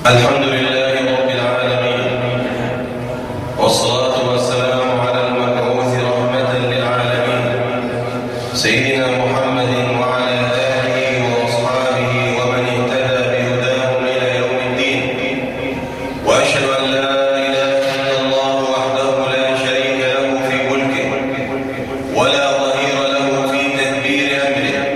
الحمد لله رب العالمين، والصلاة والسلام على المبعوث رحمة للعالمين سيدنا محمد وعلى آله وأصحابه ومن اهتدى بهداهم إلى يوم الدين. وأشهد أن لا إله إلا الله وحده لا شريك له في ملكه ولا ظهير له في تدبير أمره،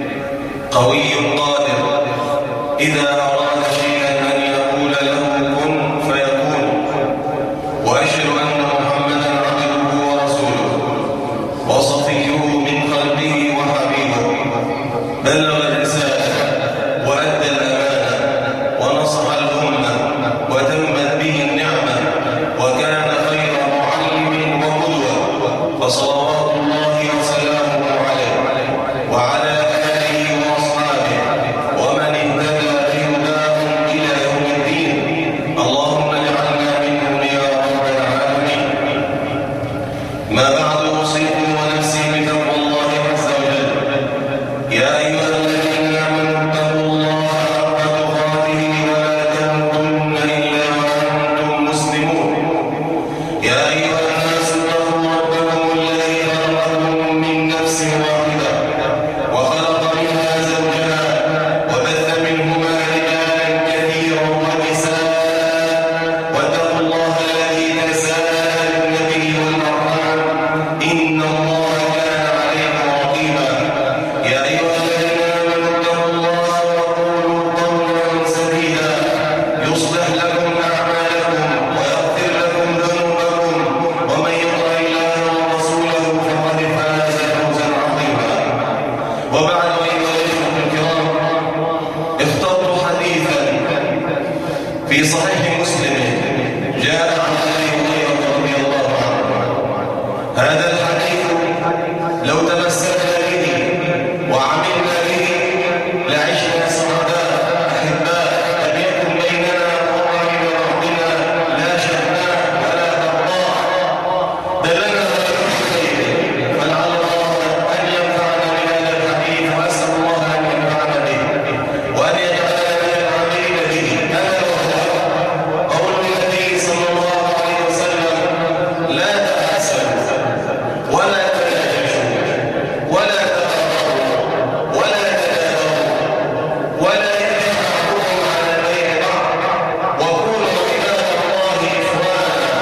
قوي قادر إذا أراد شيئا أن يقول له كن فيكون. وأشهد أن محمدا عبده ورسوله وصفيه من خلقه وحبيبه، بلغ الرسالة وأدى الأمانة ونصح الأمة وتمت به النعمة وكان خير معلم وقدوة، فصلوات الله وسلامه عليه وعلى آله وأصحابه ومن اهتدى بهداهم إلى يوم الدين. اللهم اجعلنا منهم يا رب العالمين. ما بعد، أوصيكم ونفسي بتقوى الله عز وجل. يا أيها الذين آمنوا اتقوا الله حق تقاته ولا تموتن إلا وأنتم مسلمون. يا أيها الناس اتقوا ربكم الذي خلقكم من نفس واحدة وخلق منها زوجها وبث منهما رجالا كثيرا ونساء، واتقوا الله الذي تساءلون به والأرحام إن الله كان عليكم رقيبا. يا أيها الذين آمنوا اتقوا الله وقولوا قولا سديدا يصلح لكم أعمالكم ويغفر لكم ذنوبكم، ومن يطع الله ورسوله فقد فاز فوزا عظيما. وبعد، أيها الإخوة الكرام، اخترت حديثا في صحيح مسلم جاء عن أبي هريرة رضي الله عنه. هذا الحديث لو تمسكنا به وعملنا به لعشنا سعداء أحباء. لم يكن بيننا وبين ربنا لا شأناء ولا بغضاء، دلنا على الخير، فلعل الله أن ينفعنا بهذا الحديث، وأسأل الله أن ينفعنا به وأن يجعلنا من العاملين به. هذا وهو قول النبي صلى الله عليه وسلم: لا تحسدوا ولا تناجشوا ولا تغضبوا ولا تدابروا ولا يبغي بعضكم على بيع بعض، وكونوا عباد الله إخوانا.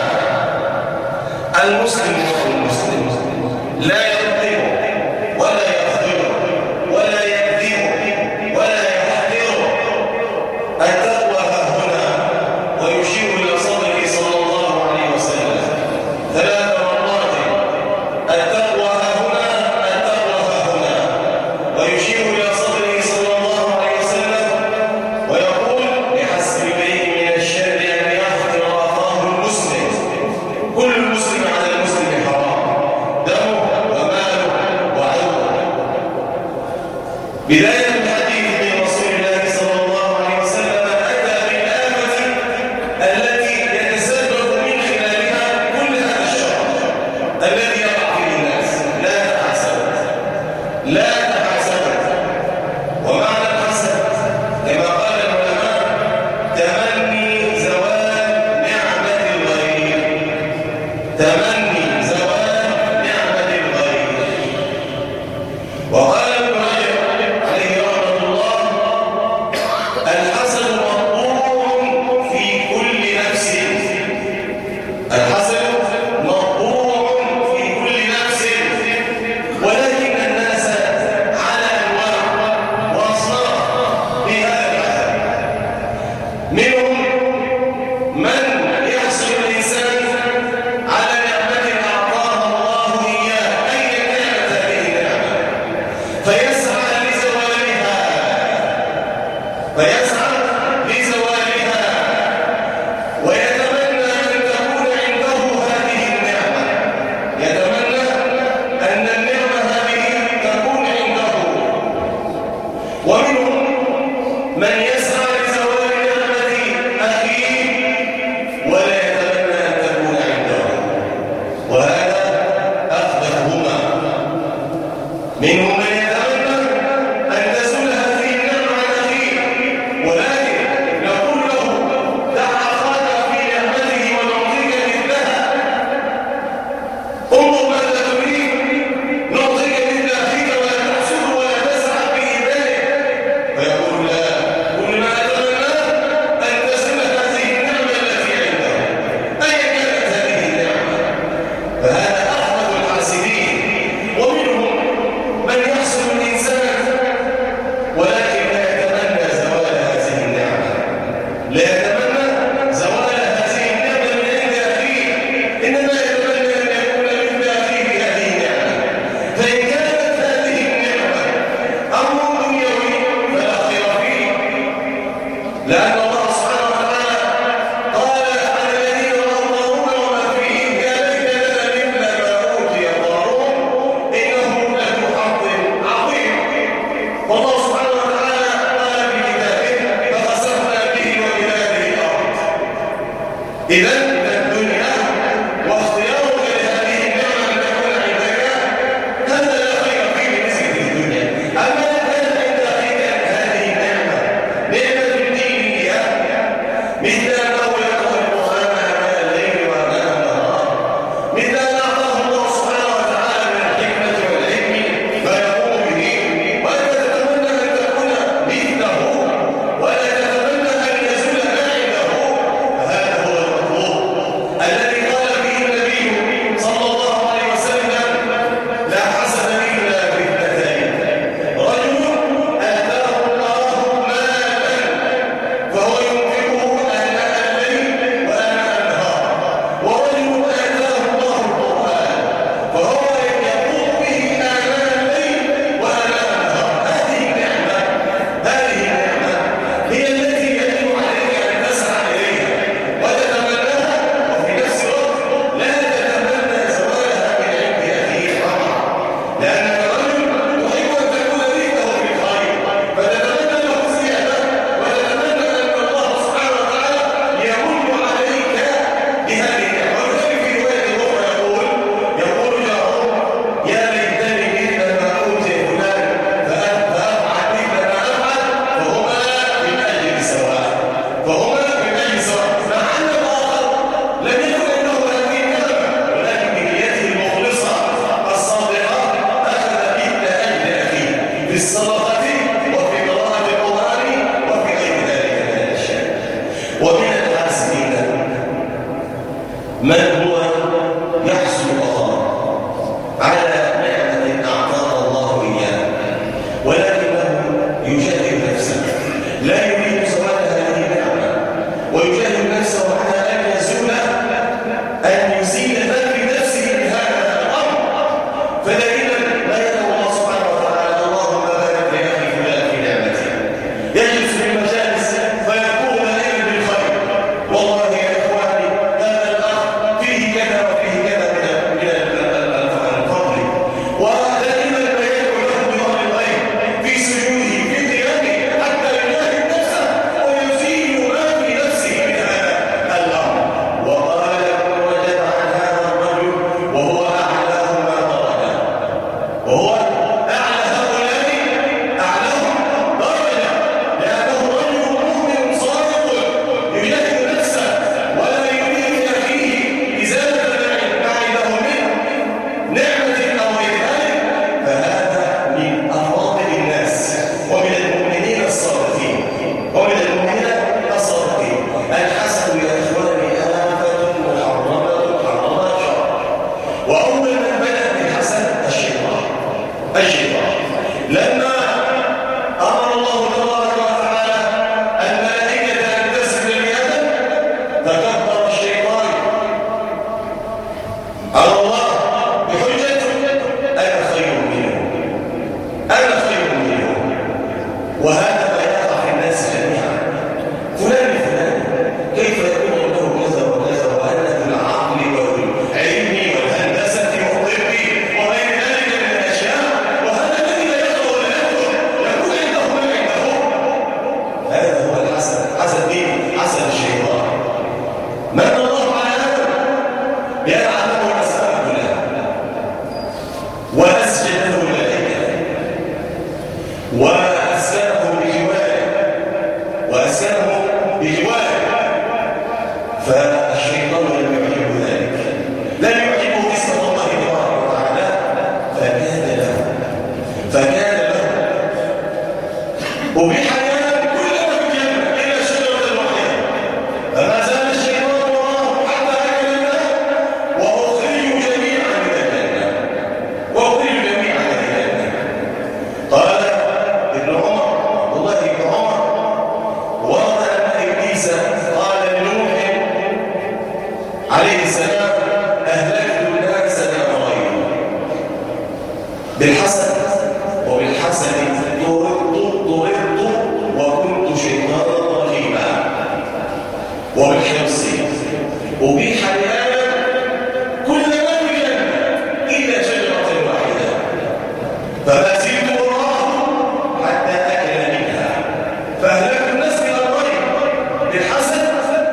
المسلم هو المسلم، لا يظلم ولا يخذل ولا يكذب ولا يحقر. التقوى ها هنا، ويشير إلى صدره صلى الله عليه وسلم 3 مرات: التقوى ها هنا، التقوى ها هنا، ويشير إلى صدره صلى الله عليه وسلم ويقول: بحسب امرئ من الشر أن يحقر أخاه المسلم، كل المسلم على المسلم حرام، دمه وماله وعرضه. بداية الحديث من رسول الله صلى الله عليه وسلم أتى بالآفة التي يتسبب من خلالها كل هذا الشر الذي يقع في الناس: لا تحسد، لا تحسد. ومعنى الحسد كما قال العلماء: تمني زوال نعمة الغير، تمني زوال نعمة الغير. وقال ابن رجب عليه رحمة الله: الحسد مطبوع في كل نفس، الحسد مطبوع في كل نفس، ولكن الناس على أنواع وأصناف في هذا الحسد. منهم من يحسد الإنسان على نعمة أعطاها الله إياه، أيا كانت هذه النعمة، فيسعى لزوالها، ويتمنى أن تكون عنده هذه النعمة، يتمنى أن النعمة هذه تكون عنده. ومنهم من يسعى لزوال نعمة أخيه ولا يتمنى أن تكون عنده، وهذا أخبثهما. منهم من يتمنى أن تزول هذه النعمة عن أخيه، ولكن نقول له: لأن الله سبحانه وتعالى قال عن الذين ينظرون وما فيهم يا ليت لنا مثل ما أوتي قارون إنه لذو حظ عظيم. والله سبحانه وتعالى قال في كتابه فخسفنا به وبلاد الأرض. إذن الدنيا واختيارك لهذه النعمة أن تكون عندك هذا لا خير فيه بنسبة الدنيا. أما كان عند أخيك هذه النعمة نعمة دينية مثل أنه يقرأ القرآن آناء الليل وآناء النهار، مثل أن أعطاه الله سبحانه وتعالى من الحكمة والعلم فيقوم به، وأنت تتمنى أن تكون مثله ولا تتمنى أن يزول ما عنده. فهذا هو المطلوب الذي قال فيه النبي صلى الله عليه وسلم لا حسد إلا في اثنتين: رجل آتاه الله مالا فهو ينفقه آناء الليل وآناء النهار، ورجل آتاه الله القرآن فهو يقوم به آناء الليل وآناء النهار. هذه النعمة هي التي يجب عليك أن تسعى إليها وتتمناها، وفي نفس الوقت لا تتمنى زوالها من عند أخيك طبعا، لأنك رجل تحب أن تكون ريته في الخير فتتمنى له الزيادة وتتمنى أن الله سبحانه وتعالى يمن عليك بهذه النعمة. وذلك في رواية أخرى يقول جاره يا ليتني مثل ما أوتي فلان فأفعل مثل ما أفعل، فهما من أجل سواء. مع أن الآخر لم يكن عنده هذه النعمة، ولكن بنيته المخلصة الصادقة أخذ مثل أجل أخيه في الصدقة وفي قراءة القرآن وفي غير ذلك من الأشياء. ومن الحاسدين من هو يحسد الله على نعمة أعطاها الله إياه، ولكنه يجاهد نفسه لا يريد زوال هذه النعمة، ويجاهد نفسه على أن يزيل ما في نفسه من هذا الأمر. فدائما ما يدعو الله سبحانه وتعالى اللهم بارك لأخي فلان في نعمته، يجلس في المجالس فيقول دائما بالخير: والله يا إخواني هذا الأخ فيه كذا وفيه كذا من الفضل. ودائما ما يدعو له بظهر الغيب في سجوده في قيامه حتى يجاهد نفسه ويزيل ما في نفسه من هذا الأمر. وقال ابن رجب عن هذا الرجل وهو أعلاهم ما درجة، وهو أعلى هؤلاء أعلاهم درجة، لأنه رجل مؤمن صادق يجاهد نفسه ولا يريد لأخيه إزالة ما عنده منه نعمة أو غير ذلك. فهذا من أفاضل الناس ومن المؤمنين الصادقين. الحسد يا إخواني آفة محرمة حرمها الشرع، وأول من بدأ بالحسد الشيطان. لما أمر الله تبارك وتعالى الملائكة أن تسجد لآدم تكبر الشيطان على الله بحجة أنا خير منه. وهذا ما يقع في الناس جميعا: فلان كيف يكون له كذا وكذا وأنا بالعقل والعلم والهندسة والطب وغير ذلك من الأشياء، وهذا الذي لا يقرأ ولا يكتب يكون عنده ما عنده. هذا هو الحسد. حسد الشيطان. من الله على هذا بأن علمه الأسماء كلها وأسجد له الملائكة وأسكنه بجواره. فالشيطان لم يعجبه ذلك، لم يعجبه اسم الله تبارك وتعالى، فكان له وبحياة كلها في الجنة إلا شجرة واحدة، فما زال الشيطان وراه حتى أكل النار وأخرجوا جميعا من الجنة. قال ابن عمر عبد الله بن عمر ورد أن إبليس قال لنوح عليه وبالحرص أبيح لآدم كل ما في الجنة إلا شجرة واحدة فما زلت وراه حتى أكل منها فأهلك الناس إلى الطريق بالحسد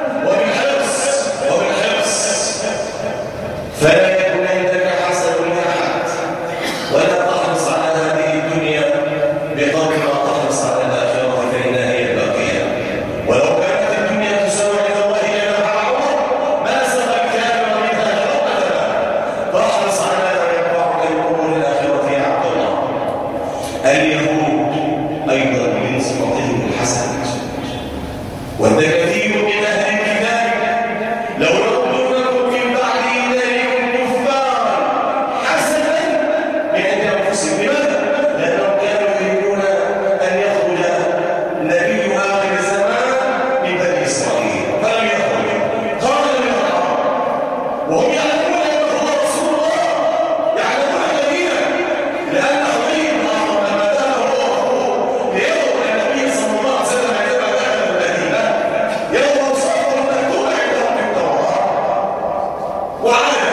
وبالحرص فلا يكن عندك حسد لأحد ولا تحرص على هذه الدنيا بقدر ما تحرص على الآخرة فإنها هي الباقية ولو كانت الدنيا تساوي عند الله جناح بعوضة ما سقى الكافر منها شربة ماء فاحرص على ما ينفعك الأمور الآخرة يا عبد الله. اليهود أيضا من صفتهم الحسد وأن كثير من أهل الكتاب لو يردونكم من بعد إيمانكم كفارا حسدا من عند أنفسهم لماذا؟ لأنهم كانوا يريدون أن يخرج نبي آخر الزمان من بني إسرائيل فلم يخرج قال من العرب وهم يعلمون أنه هو رسول الله يعلمون الذين لأن حبيب لما ذهب هو ليروا أن النبي صلى الله عليه وسلم عندما دخل المدينة يروا صفه مكتوب عندهم في التوراة وعاد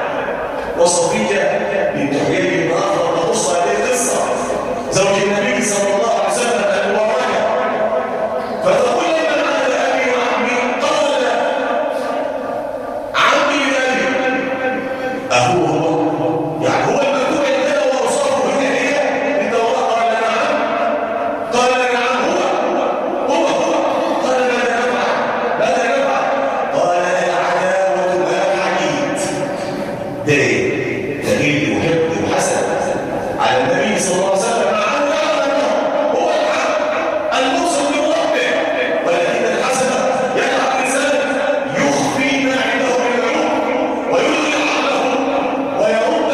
وصفية بنت حيي بن أخطب تقص هذه القصة زوج النبي صلى الله عليه وسلم المباركة فتقول لمن عاد أبي وعمي قال عمي لأبي أخوه يعني هو المكتوب عندنا وأصابه بالنهاية بالتوراة قال نعم قال نعم هو قال ماذا نفعل قال العداوة ما الحديد دليل وحب وحسد على النبي صلى الله عليه وسلم مع أنه يعلم هو الحق المرسل من ربه ولكن الحسد يجعل الإنسان يخفي ما عنده من العلوم ويلغي عقله ويرد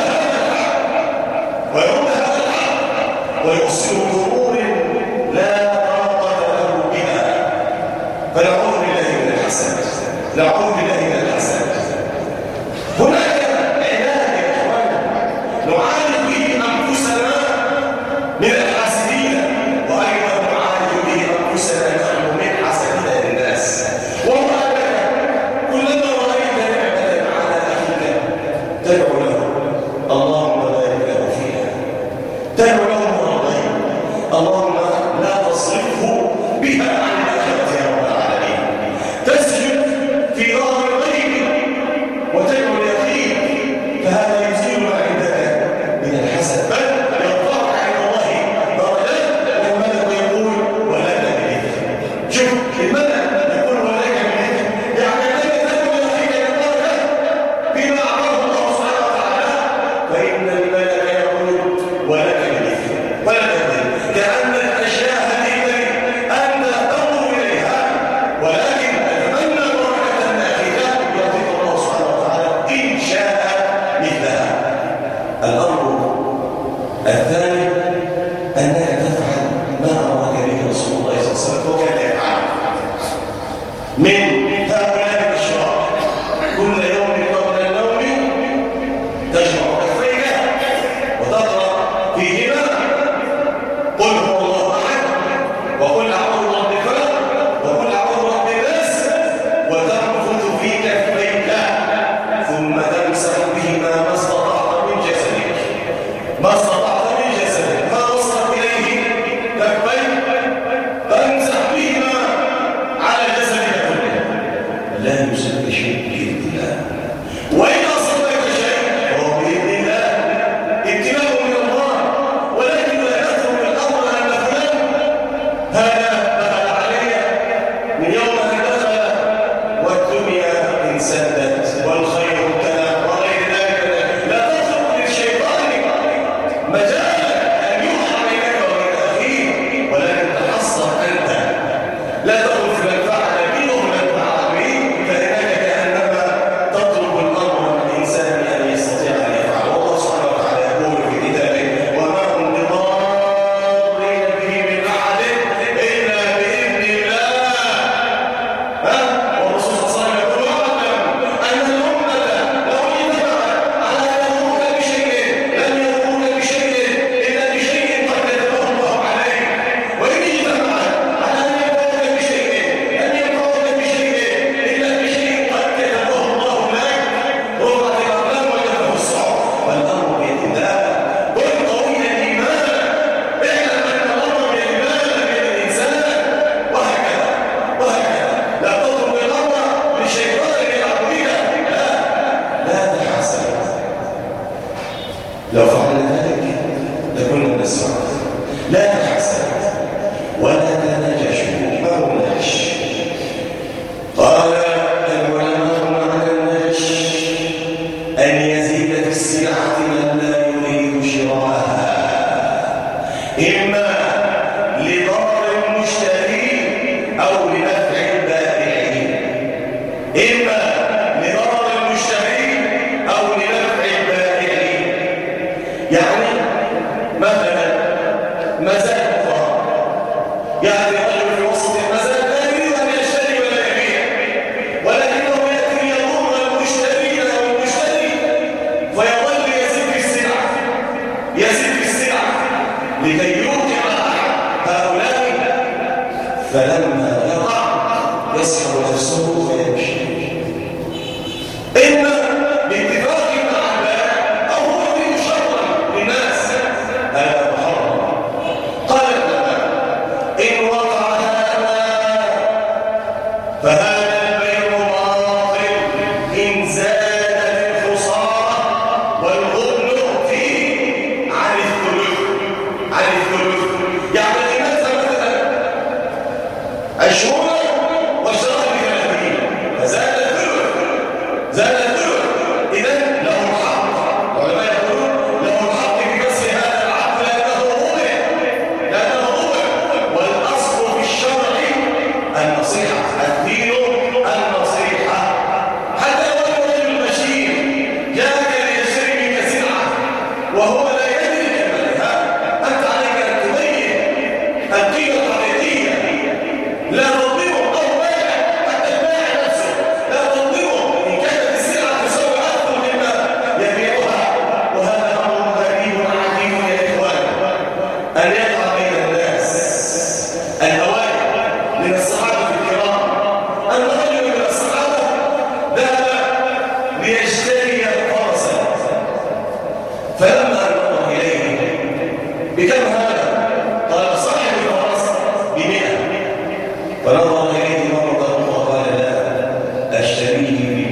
هذا الحق ويوصله بأمور لا طاقة له بها فنعوذ بالله من الحسد نعوذ بالله من الحسد. هناك علاج يا اخوان نعالج به انفسنا من الحاسدين وايضا نعالج به انفسنا نحن من حسدنا للناس وهو انك كلما رايت نعمه على اخيك تدعو له اللهم بارك له فيها تدعو له مرضين اللهم لا تصرفه بها عن الاخره يا رب العالمين تسجد في ظهر الغيب وتدعو لأخيك فهذا يزيل ما عندك من الحسد بل يرفعك عند الله درجات والملك يقول ولك بذلك شوف الملك يقول ولك بذلك يعني انك تدعو لأخيك درجات بما أعطاه الله سبحانه وتعالى فإن الملك يقول ولك بذلك كأنك أشياء هذه أنت تنظر إليها ولكن أتمنى بركة أخيك يعطيك الله سبحانه وتعالى إن شاء مثلها. الأمر الثاني أنك تفعل ما أمرك به رسول الله صلى الله عليه وسلم وكان يفعل أو لنفع البائعين، إما لضرر المشترين أو لنفع البائعين. يعني مثلا مزاد مفرط، يعني رجل في وسط المزاد لا يريد أن يشتري ولا يبيع، ولكنه يأتي يضر المشترين أو المشتري فيظل يزيد في السلعة لكي يوقع هؤلاء، فلما يقع يسحب نفسه ويمشي، إما باتفاق مع البائع أو هو يريد شرا للناس، هذا محرم. قال العلماء إن وقع هذا فهذا البيع باطل إن زادت الخسارة والغبن فيه عن الثلث. يعني مثلا 20 واشترى ب30 فزاد الثلث، إذن له الحق. العلماء يقولون له الحق بكسر هذا العقد لأنه ضبع، والأصل في الشرع النصيحة، الدين النصيحة. حتى لو الرجل البشير جاءك ليشتري منك سلعة وهو لا يدري ثمنها، أنت عليك أن تبين القيمة الحقيقية، لا تظلمه أو بائع، حتى البائع نفسه لا تظلمه إن كانت السلعة تساوي أكثر مما يبيعها. وهذا أمر غريب عجيب يا إخوان، أن يقع بين الناس الأوائل من الصحابة الكرام أن رجل من الصحابة ذهب ليشتري فرسا، فلما نظر إليه بكم هذا؟ قال صاحب الفرس ب100. فنظر إليه مرة وقال لا، أشتريه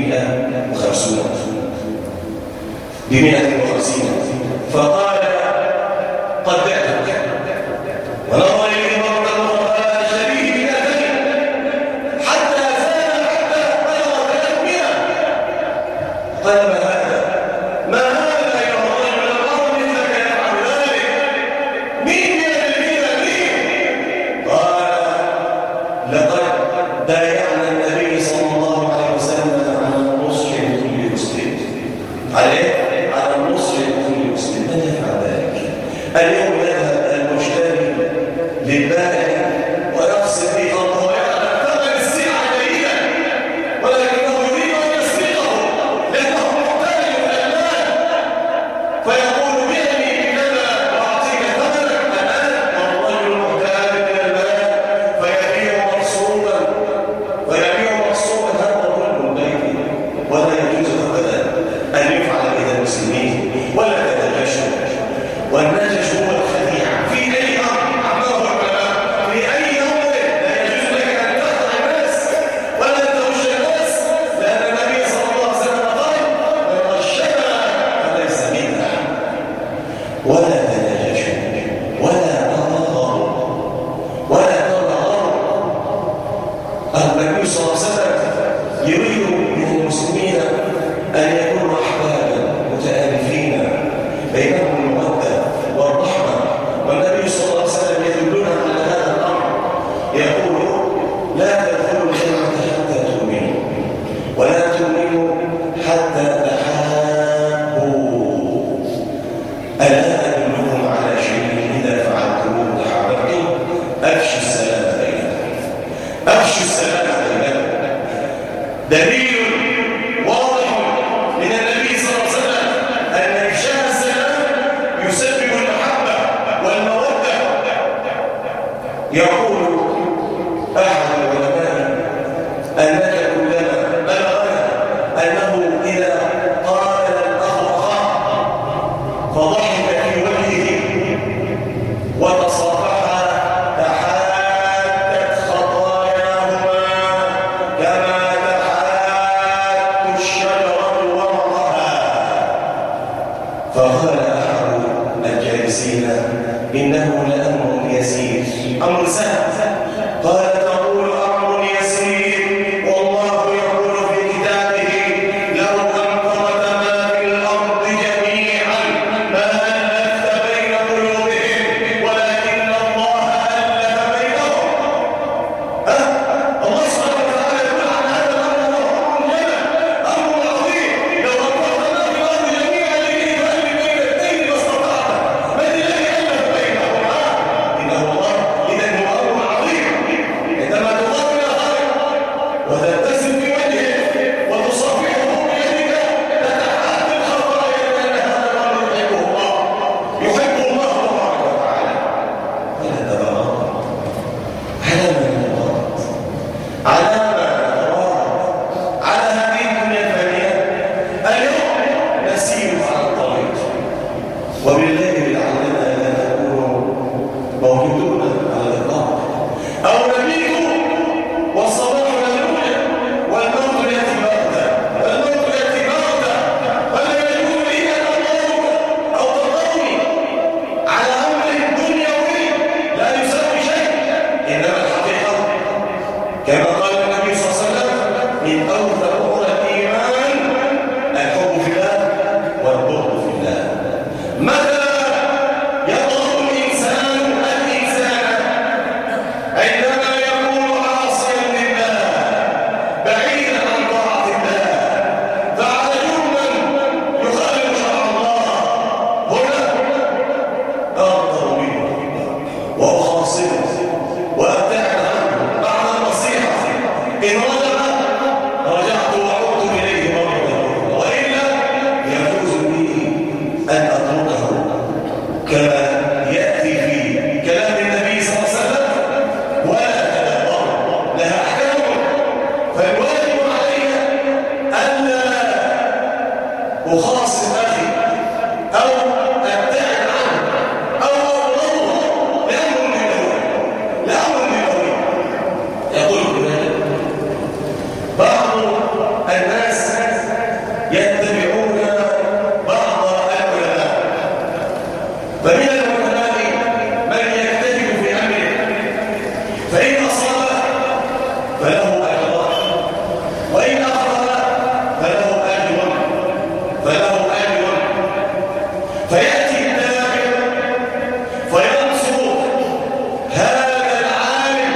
ب150. فقال قد بعتك. ونظر إليه مرة وقال أشتريه ب200 حتى بلغ 300. قال ما هذا يا رجل؟ الأمر مثلك يفعل ذلك، مين قال لقد بايعنا النبي صلى الله عليه وسلم على النصح لكل مسلم، على النصح لكل مسلم. من يفعل ذلك؟ اليوم يذهب المشتري للبائع ويقصد به خطه ويعلم ثمن السلعة جيدا، ولكنه يريد أن يسرقه لأنه محتاج إلى المال، فيقول بعني بكذا وأعطيك ثمنك الآن، والرجل محتاج إلى المال فيبيع مغصوبا. هذا ظلم بيني، ولا يجوز أبدا أن يفعل بين المسلمين ولا تتجشوا. والنجش هو الخديعة في أي أمر عمله العلماء، في أي أمر لا يجوز لك أن تخدع الناس ولا تغش الناس، لأن النبي صلى الله عليه وسلم قال من غشنا فليس منا. ولا تناجشوا ولا تناظروا ولا تناظروا. النبي صلى الله عليه وسلم يريد من المسلمين أن يكونوا أحبابا متآلفين بينهم المودة والرحمة، والنبي صلى الله عليه وسلم يدلنا على هذا الأمر، يقول لا تدخلوا الجنة حتى تؤمنوا ولا تؤمنوا حتى تحابوا، ألا أدلكم على شيء إذا فعلتموه تحاببتم؟ أفشوا السلام بينكم. دليل واضح من النبي صلى الله عليه وسلم أن إفشاء السلام يسبب المحبة والمودة. يقول أحد العلماء أنك كلما بلغنا أنه إذا قال الأخ أخاه فضحك في وجهه وتصافحا تحادت خطاياهما كما تحاد الشجرة ورقها. فقال أحد الجالسين إنه لأمر يسير، أمر سهل. قال تقول أمر يسير والله يقول في كتابه لو أنفقت ما في الأرض جميعا ما ألفت بين قلوبهم ولكن الله ألف بينهم. على على هذه الدنيا الفانية. اليوم نسير على الطريق، وبالليل لعلنا لا نكون موجودون على الإطلاق، أو نبيت والصباح يلوح والموت يأتي بغتة، والموت يأتي بغتة، ولا يكون لي أن أمرك أو تضرني على أمر دنيوي لا يساوي شيء، إنما الحقيقة كما قال النبي صلى الله عليه وسلم من أوثق أمور الإيمان الحب في الله والبغض في الله. متى يضر الإنسان عندما يكون عاصيا لله بعيدا عن طاعة الله فعلى جرما يخالف شرع الله، هنا أغضب منه وأخاصمه وأبتعد عنه بعد النصيحة. إن رجعت وعدت إليه مرة أخرى، وإلا يجوز لي أن أتركه كما يأتي في كلام النبي صلى الله عليه وسلم، ولا تدبر لها أحكام. فالواجب علي ألا أخاصم أخي أو أبتعد عنه أو أضره لأمر دنيوي. يقول كذلك بعض الناس يتبعون بعض العلماء، فمن العلماء من يجتهد في أمره فإن أصاب فله أجران، وإن أخطأ فله أجر. فيأتي التابع فينصر هذا العالم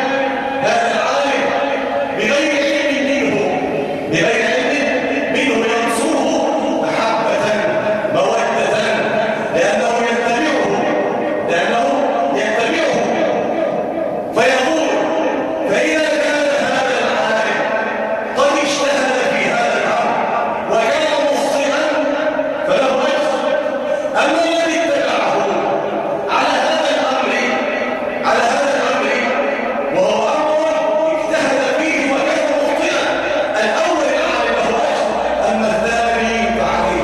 بغير علم منه ينصره محبة مودة لأنه يتبعه فيقول فإذا كان هذا العالم قد اجتهد في هذا الأمر وكان مخطئا فله أجر، أما الذي اتبعه على هذا الأمر وهو أمر اجتهد فيه وكان مخطئا، الأول العالم له أجر، أما الثاني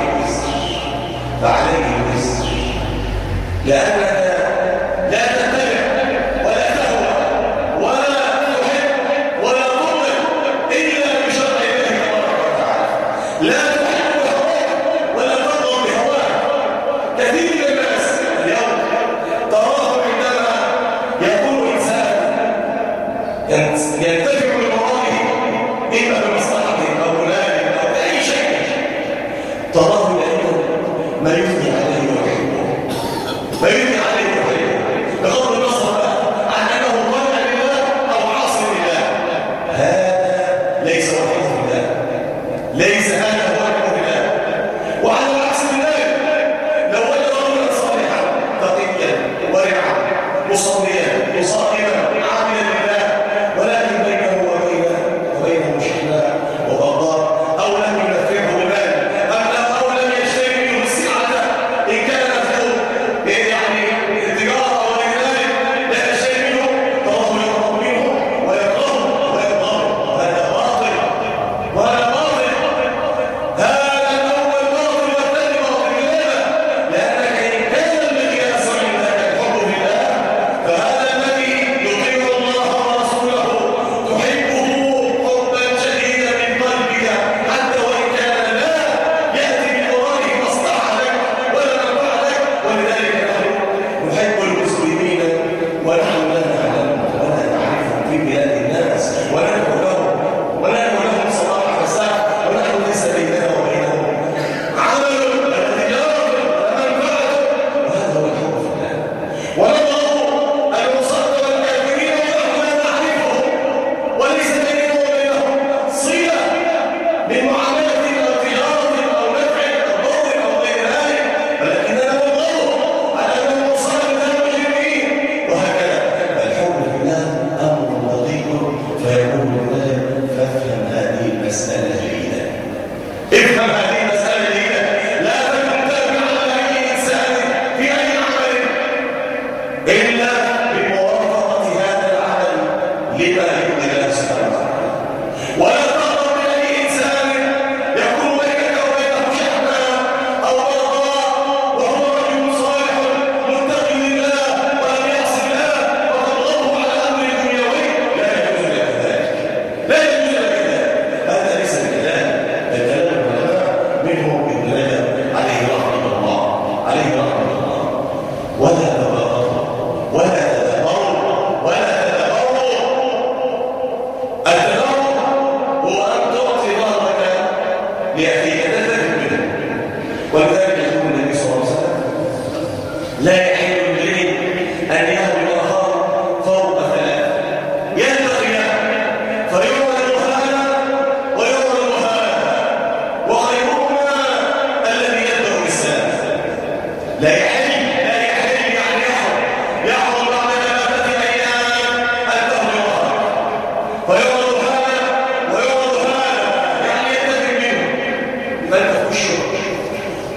فعليه وزر، لأنك لا تتبع ولا تهوى ولا تحب ولا تضل إلا بشرع الله تبارك وتعالى. لا تحب هواك ولا تضل بهواك. كثير من الناس اليوم تراه عندما يكون إنسان ينتفع بمراده إما بمصلحته أو ماله أو بأي شيء، تراه يعمل ما يثني عليه ويحبه، بغض النظر عن أنه طالع لله أو عاصي لله. هذا ليس وحده لله، ليس هذا هو وحده لله. وعلى العكس من ذلك لو وجد رجلا صالحا تقيا ورعا مصليا صائما عاملا لله، ولكن بينه وبينه شحناء وبغضاء، أو لم ينفعه بمال أو لم يشتري منه السعادة إن كان يعني التجارة أو غير ذلك، لا يشتري منه فهو يقرب منه ويكرهه ويبغضه. هذا باطل وهذا باطل. هذا الأول باطل والثاني باطل. لماذا؟ لأنك إن كان المقياس عندك الحب في الله فهذا الذي يطيع الله ورسوله تحبه حبا شديدا من قلبك حتى وإن كان لا يأتي من ورائه مصلحة لك ولا منفعة لك. ولذلك نحب المسلمين ونحن لا نعلم ولا نعرفهم في بلاد الناس، وندعو لهم صلاح فساد، ونحن ليس بيننا وبينهم عمل ولا تجارة ولا منفعة. وهذا هو الحب في الله. ونبغض المصدر والكافرين ونحن لا نعرفهم وليس بيننا وبينهم صلة من معاملة أو تجارة أو نفع أو ضر أو غير ذلك، ولكننا نبغضهم على أنهم مصالح مجرمين. وهكذا الحب في الله أمر دقيق، فيقول لله فافهم هذه المسألة جيدا. افهم هذه المسألة جيدا. لا تكن تابعا لأي إنسان في أي عمل إلا بموافقة هذا العمل لما يرضي الله سبحانه وتعالى.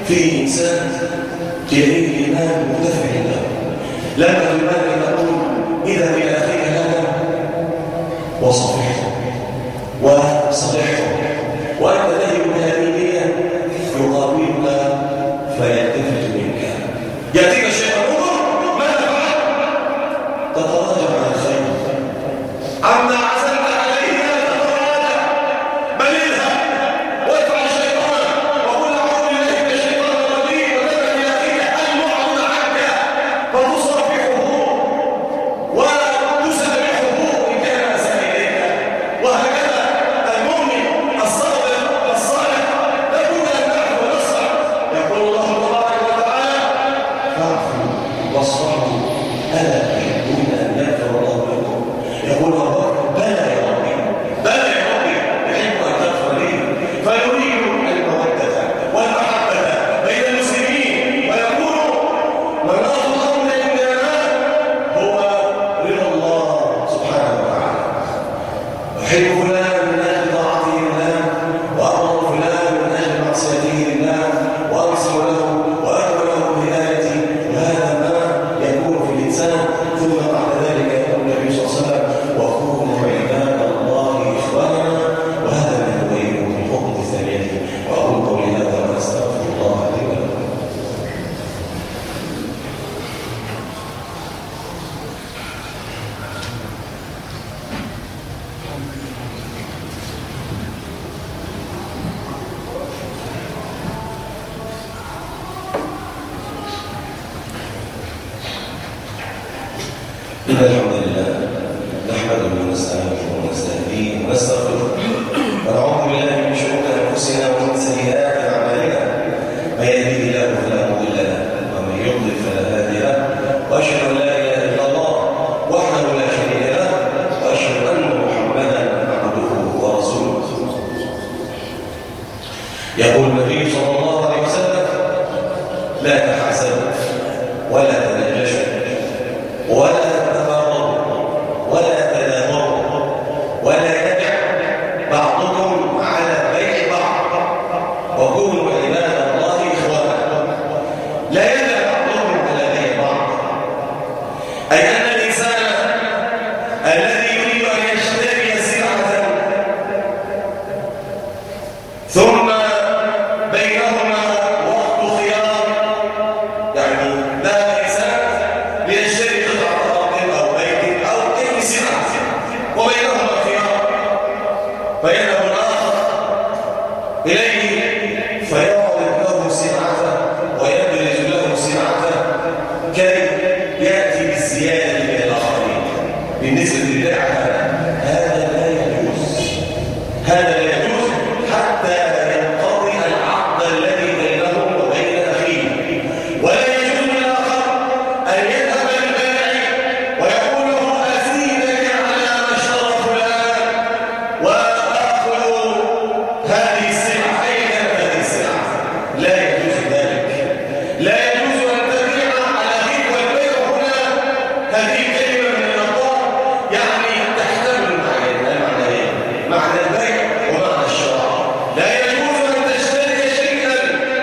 في إنسان تلاقيه الإيمان مرتفع له، لما الإيمان يقول إذا إلى أخيك هذا وصفحته وصلحته وأنت تجد بهذه يقابلك فيلتفت منك، يأتيك الشيطان انظر ماذا فعلت؟ تتراجع عن الخير، عما عزمت عليه لا تتراجع، بل اذهب وادفع الشيطان وقل اعوذ بالله من الشيطان الرجيم وتبع الى اخيك المعرض عنك فتصافحه وتسامحه ان كان اساء اليك. وهكذا المؤمن الصادق الصالح لابد ان نعفو ونصفح. يقول الله تبارك وتعالى فاعفوا واصفحوا الا تحبون ان يغفر الله لكم. يقول الله بلى يا ربي بلى يا ربي يحب ان تغفر لي، فيريد الموده والمحبه بين المسلمين، ويقول مناط الامر عندنا هو رضا الله سبحانه وتعالى. احب فلان من اجل طاعته لله، وامر فلان من اجل معصيته لله، وانصح له وادعو له بهدايتي، وهذا ما يكون في الانسان. ثم بعد ذلك يقول النبي صلى الله عليه وسلم وكونوا عباد الله اخوانا، وهذا ما نبينه في الخطبه الثانيه. واقول قولي هذا واستغفر الله لي ولكم. إن الحمد لله نحمده ونستعينه ونستهديه ونستغفره ونعوذ بالله من شرور أنفسنا ومن سيئات أعمالنا، من يهده الله فلا مضل له ومن يضلل فلا هادي له، وأشهد أن لا إله إلا الله وحده لا شريك له، وأشهد أن محمدا عبده ورسوله. يقول النبي صلى الله عليه وسلم لا تحاسدوا ولا تناجشوا ولا ولا تدابروا ولا يدع بعضكم على بيع بعض، وكونوا عباد الله اخوانا. لا يدع بعضكم على بيع بعض، اي ان الانسان الذي يريد ان يشتري سلعه ثم بينهما وقت خيار، يعني لا انسان ليشتري قطعه وبينهما خيار، فيذهب الآخر إليه فيعرض له سلعته ويبرز له سلعته كي يأتي بالزيادة من الآخرين بالنسبة للبيع. هذا لا يجوز، هذا لا يجوز حتى ينقضي العقد الذي بينهم وبين أخيه. ولا يجوز للآخر أن يذهب للبائع ويقول له أزيدك على ما اشترى فلان وآخذ هذه السلعة. أين كانت هذه السلعة؟ لا يجوز ذلك. لا يجوز أن تبيع على أخيك، والبيع هنا هذه كلمة من الألفاظ يعني تحتمل المعنيين، معنى البيع ومعنى الشراء. لا يجوز أن تشتري شيئا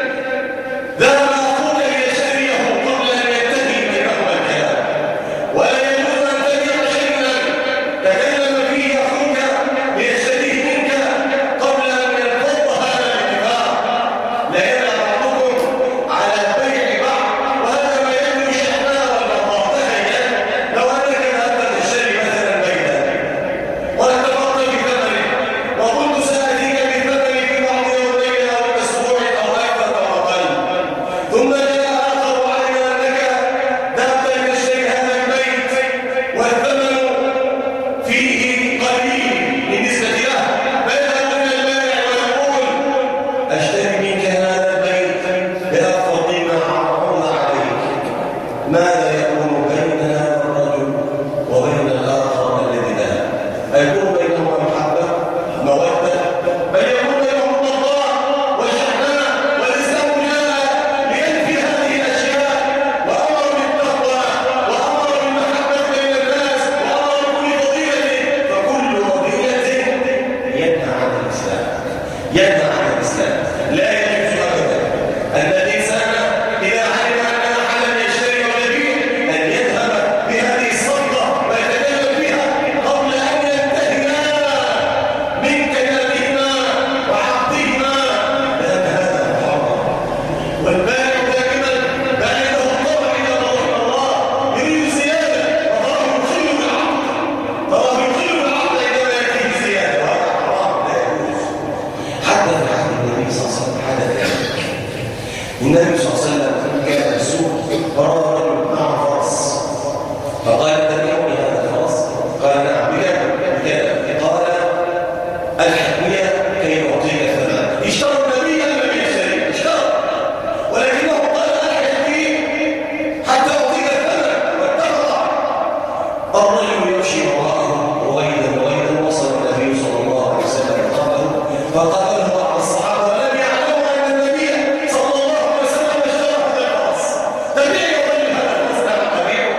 ذهب أخوك ليشتريه قبل أن ينتهي بينهما الكلام، ولا يجوز أن تبيع شيئا تكلم فيه أخوك ليشتريه منك قبل أن ينفض هذا الاتفاق. لا يدع بعضكم على بيع بعض، وهذا ما يبدو الشحناء والبطاء. تخيل لو أنك ذهبت تشتري مثلا بيتا واتفقت بثمنه وقلت سأتيك بثمنه في بعض يومين أو أسبوع أو أكثر أو أقل، ثم جاء آخر وعلم أنك ذهبت لتشتري هذا البيت والثمن فيه قليل بالنسبة له، فيذهب إلى البائع ويقول أشتري منك هذا البيت بأفضل قيمة عرضها عليك. ماذا يكون بين هذا الرجل وبين الآخر الذي ذهب؟ أيكون بينهما محبة مودة؟ بل يكون بينهم بغضاء وشحناء. والإسلام جاء لينفي هذه الأشياء، وأمر بالتقوى وأمر بالمحبة بين الناس وأمر بكل فضيلة، فكل فضيلة ينهى عن الإسلام، ينهى عن الإسلام. لا يجوز أبدا أن النبي صلى الله عليه وسلم كان يسوق فرأى رجل مع فرس فقال تبعني هذا الفرس؟ قال نعم بكذا قال الحكمية كي أعطيك الثمن اشترى النبي يشتري اشترى ولكنه قال الحكمية حتى أعطيك الثمن واتفق الرجل يمشي وراءه رويدا وصل النبي صلى الله عليه وسلم فقابله بعض الصحابة ولم يعلموا أن النبي صلى الله عليه وسلم اشترى هذا الفرس تبيعه الرجل هذا الفرس تبيعه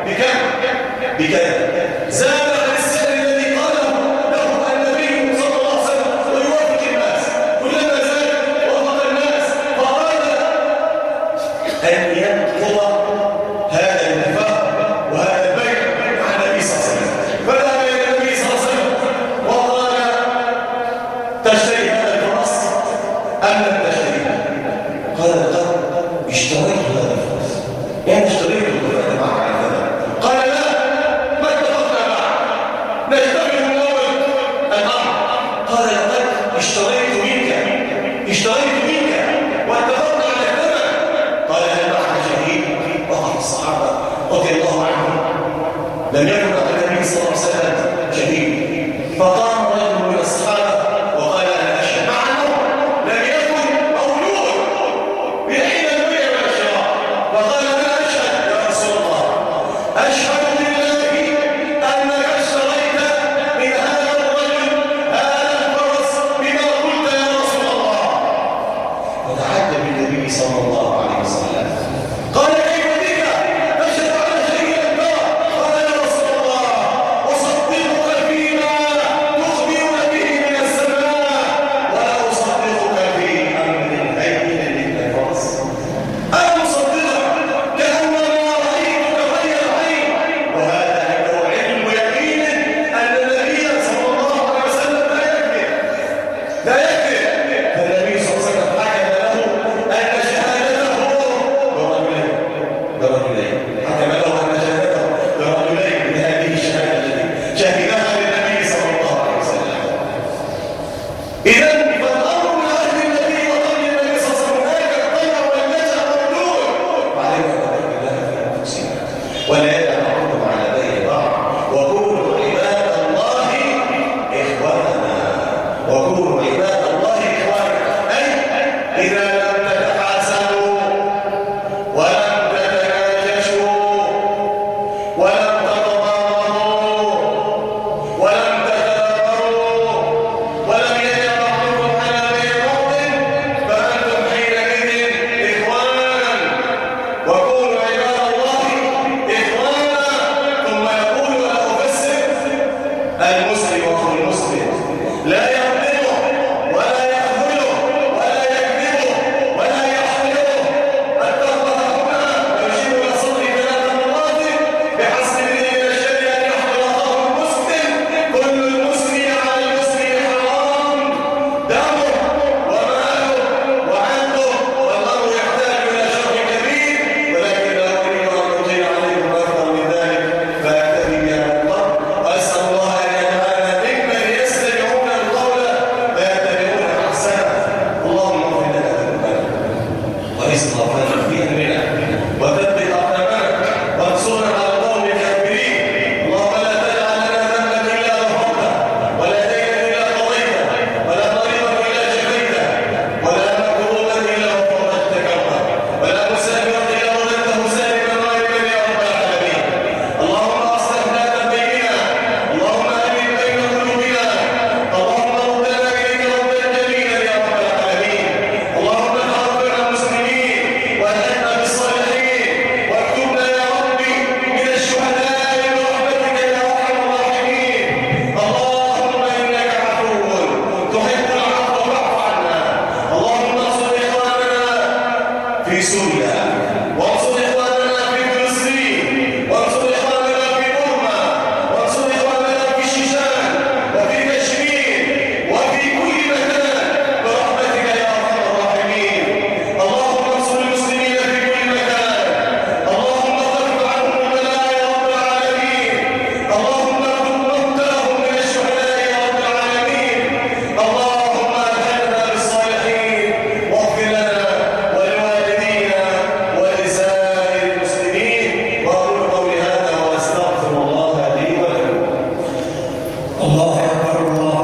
بكذا زاد عن السعر الذي قاله له النبي صلى الله عليه وسلم ويوافق الناس كلما زاد وافق الناس فأراد أن ينقض هذا الاتفاق وهذا البيع مع النبي صلى الله عليه وسلم فذهب إلى النبي صلى الله عليه وسلم وقال تشتري هذا الفرس أم لم تشتريه؟ قال لقد اشتريت هذا الفرس يعني اشتريته واتفقت معك على الثمن قال لا ما اتفقنا معك نشتري من أول الأمر قال لقد اشتريت منك واتفقنا على الثمن قال هل معك شهيد؟ وقع الصحابة رضي الله عنهم لم يكن مع النبي صلى الله عليه وسلم شهيد فقام رجل من الصحابة وقال أنا أشهد مع أنه لم يكن مولود بحين البيع والشراء فقال أنا أشهد يا رسول الله أشهد بالله أنك اشتريت من هذا الرجل هذا الفرس بما قلت يا رسول الله وتعجب النبي صلى الله عليه وسلم قال كيف بك أشهد على شيء أكبر قال يا رسول الله أصدقك فيما تخبرون به من السماء ولا أصدقك في أمر هين من الفرس أنا أصدقك كأنما رأيتك غير العين وهذا عنده علم ويقين أن النبي صلى الله عليه وسلم لا يكذب فالنبي صلى الله عليه وسلم حكم له أن شهادته برجلين بهذه الشهادة التي شهدها للنبي صلى الله عليه وسلم إذن فالأمر من أهل النبي وطن النبي صلى الله عليه وسلم هناك الطمع والنجع والدور وعلينا نتقي الله في أنفسنا ولا يدع بعضكم على بين بعض وكونوا عباد الله إخواننا أي إذا